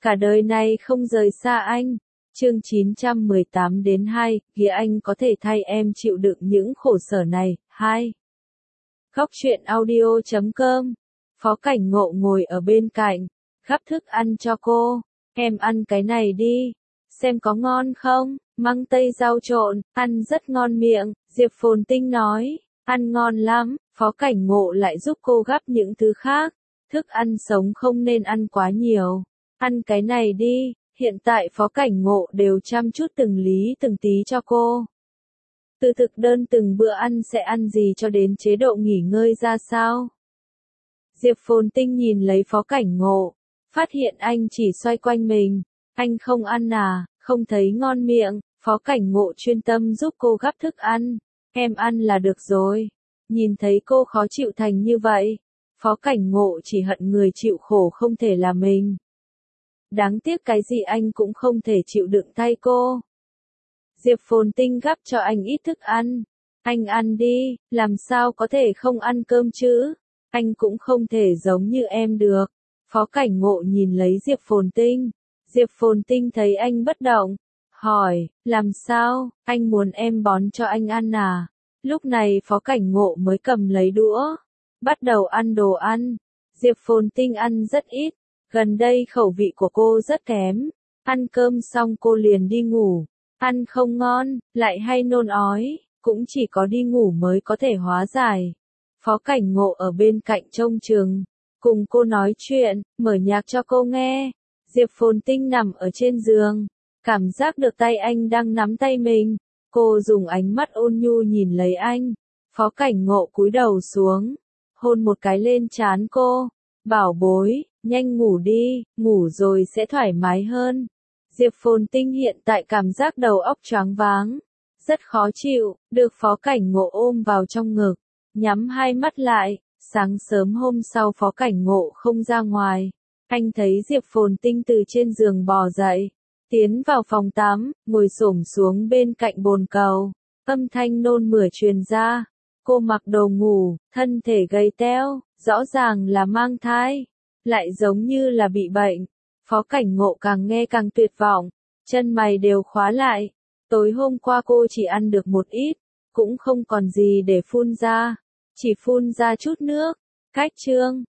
cả đời này không rời xa anh. Chương 918-2, nghĩa anh có thể thay em chịu đựng những khổ sở này. 2. Góc truyện audio.com. Phó Cảnh Ngộ ngồi ở bên cạnh, gắp thức ăn cho cô. Em ăn cái này đi, xem có ngon không? Măng tây rau trộn, ăn rất ngon miệng, Diệp Phồn Tinh nói. Ăn ngon lắm, Phó Cảnh Ngộ lại giúp cô gắp những thứ khác. Thức ăn sống không nên ăn quá nhiều. Ăn cái này đi, hiện tại Phó Cảnh Ngộ đều chăm chút từng lý từng tí cho cô. Từ thực đơn từng bữa ăn sẽ ăn gì cho đến chế độ nghỉ ngơi ra sao. Diệp Phồn Tinh nhìn lấy Phó Cảnh Ngộ, phát hiện anh chỉ xoay quanh mình. Anh không ăn à, không thấy ngon miệng, Phó Cảnh Ngộ chuyên tâm giúp cô gắp thức ăn. Em ăn là được rồi. Nhìn thấy cô khó chịu thành như vậy, Phó Cảnh Ngộ chỉ hận người chịu khổ không thể là mình. Đáng tiếc cái gì anh cũng không thể chịu đựng thay cô. Diệp Phồn Tinh gắp cho anh ít thức ăn. Anh ăn đi, làm sao có thể không ăn cơm chứ? Anh cũng không thể giống như em được. Phó Cảnh Ngộ nhìn lấy Diệp Phồn Tinh. Diệp Phồn Tinh thấy anh bất động, hỏi, làm sao, anh muốn em bón cho anh ăn à? Lúc này Phó Cảnh Ngộ mới cầm lấy đũa, bắt đầu ăn đồ ăn. Diệp Phồn Tinh ăn rất ít, gần đây khẩu vị của cô rất kém. Ăn cơm xong cô liền đi ngủ, ăn không ngon, lại hay nôn ói, cũng chỉ có đi ngủ mới có thể hóa giải. Phó Cảnh Ngộ ở bên cạnh trông chừng, cùng cô nói chuyện, mở nhạc cho cô nghe. Diệp Phồn Tinh nằm ở trên giường, cảm giác được tay anh đang nắm tay mình. Cô dùng ánh mắt ôn nhu nhìn lấy anh. Phó Cảnh Ngộ cúi đầu xuống, hôn một cái lên trán cô. Bảo bối, nhanh ngủ đi, ngủ rồi sẽ thoải mái hơn. Diệp Phồn Tinh hiện tại cảm giác đầu óc choáng váng, rất khó chịu, được Phó Cảnh Ngộ ôm vào trong ngực, nhắm hai mắt lại. Sáng sớm hôm sau Phó Cảnh Ngộ không ra ngoài. Anh thấy Diệp Phồn Tinh từ trên giường bò dậy, tiến vào phòng tắm, ngồi xổm xuống bên cạnh bồn cầu. Âm thanh nôn mửa truyền ra. Cô mặc đồ ngủ, thân thể gầy teo, rõ ràng là mang thai, lại giống như là bị bệnh. Phó Cảnh Ngộ càng nghe càng tuyệt vọng, chân mày đều khóa lại. Tối hôm qua cô chỉ ăn được một ít, cũng không còn gì để phun ra, chỉ phun ra chút nước. Cách chương